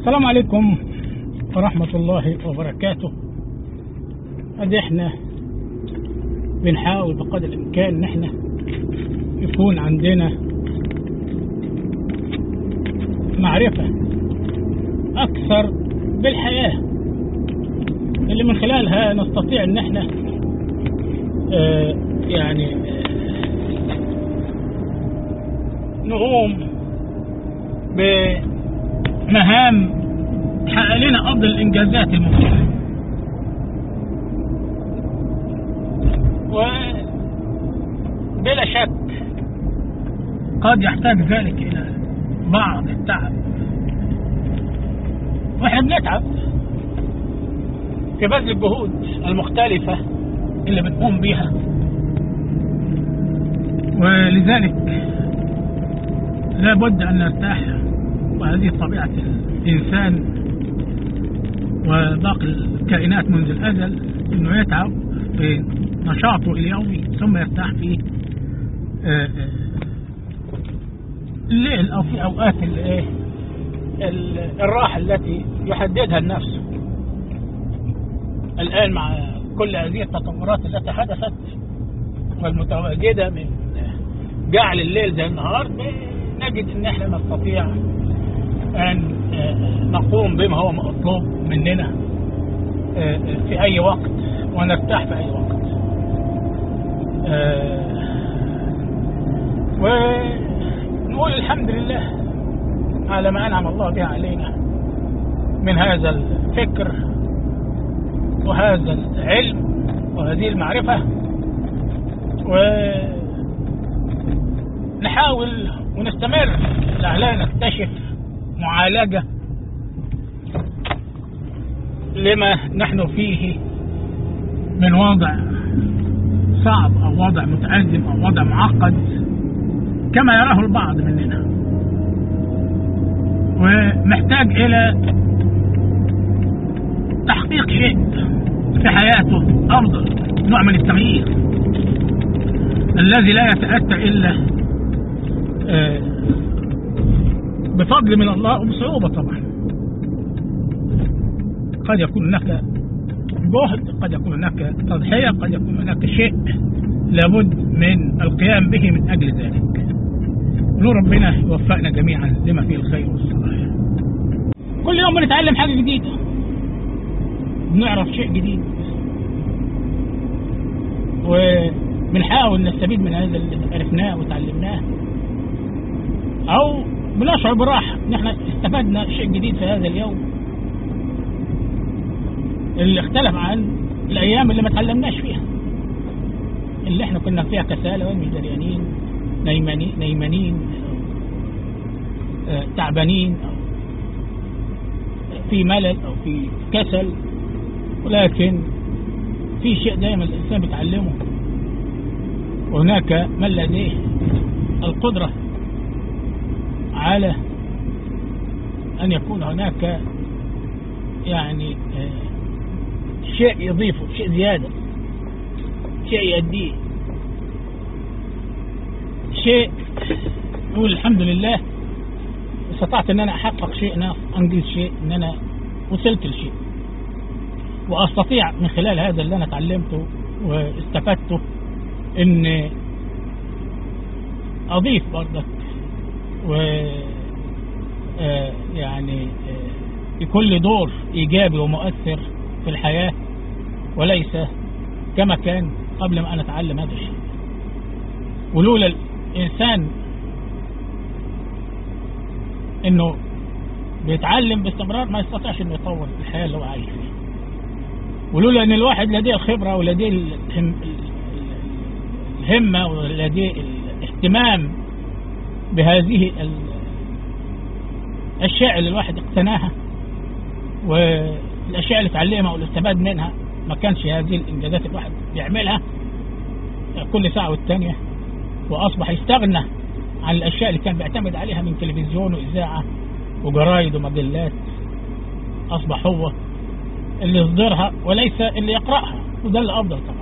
السلام عليكم ورحمة الله وبركاته. ادي احنا بنحاول بقدر الامكان ان احنا يكون عندنا معرفة اكثر بالحياة اللي من خلالها نستطيع ان احنا نقوم بمهام تحقق لنا افضل الانجازات الممكنه. وبلا شك قد يحتاج ذلك الى بعض التعب، واحنا بنتعب في بذل الجهود المختلفه اللي بنقوم بيها، ولذلك لا بد ان نرتاح. وهذه طبيعة الإنسان وباقي الكائنات منذ الأزل، أنه يتعب في نشاطه اليومي ثم يرتاح في الليل أو في أوقات الراحة التي يحددها النفس. الآن مع كل هذه التطورات التي حدثت والمتواجدة من جعل الليل زي النهار، نجد أن احنا نستطيع أن نقوم بما هو مطلوب مننا في أي وقت ونرتاح في أي وقت. ونقول الحمد لله على ما أنعم الله به علينا من هذا الفكر وهذا العلم وهذه المعرفة، ونحاول ونستمر لعلنا نكتشف معالجة لما نحن فيه من وضع صعب أو وضع متأزم أو وضع معقد كما يراه البعض مننا، ومحتاج إلى تحقيق شيء في حياته أفضل، نوع من التغيير الذي لا يتأتى إلا بفضل من الله وبصعوبة. طبعا قد يكون هناك جهد، قد يكون هناك تضحية، قد يكون هناك شيء لابد من القيام به من أجل ذلك. ونور ربنا يوفقنا جميعا لما فيه الخير والصلاح. كل يوم بنتعلم حاجة جديدة، بنعرف شيء جديد، وبنحاول نستفيد من هذا اللي عرفناه وتعلمناه، أو بنشعر براحة ان احنا استفدنا شيء جديد في هذا اليوم اللي اختلف عن الايام اللي ما تعلمناش فيها، اللي احنا كنا فيها كسالى ومش دريانين، نيمانين تعبانين، أو في ملل او في كسل. ولكن في شيء دائما الانسان بيتعلمه، وهناك من لديه القدرة على أن يكون هناك شيء يضيفه، شيء زيادة، شيء يؤديه، شيء يقول الحمد لله استطعت أن أنا أحقق شيء، أنا أنجز شيء، أن أنا وصلت لشيء، وأستطيع من خلال هذا اللي أنا تعلمته واستفدته أن أضيف برضك، يكون لي دور إيجابي ومؤثر في الحياة، وليس كما كان قبل ما أنا أتعلم هذا الشيء. ولولا الإنسان إنه بيتعلم باستمرار ما يستطيعش إنه يطور الحياة اللي هو عايش فيها. ولولا إن الواحد لديه الخبرة ولديه الهمة ولديه الاهتمام بهذه الأشياء اللي الواحد اقتناها والأشياء اللي اتعلمها واللي استفاد منها، ما كانش هذه الإنجازات الواحد بيعملها كل ساعة والتانية، وأصبح يستغنى عن الأشياء اللي كان بيعتمد عليها من تلفزيون وإذاعة وجرايد ومجلات. أصبح هو اللي يصدرها وليس اللي يقرأها، وده اللي أفضل طبعا.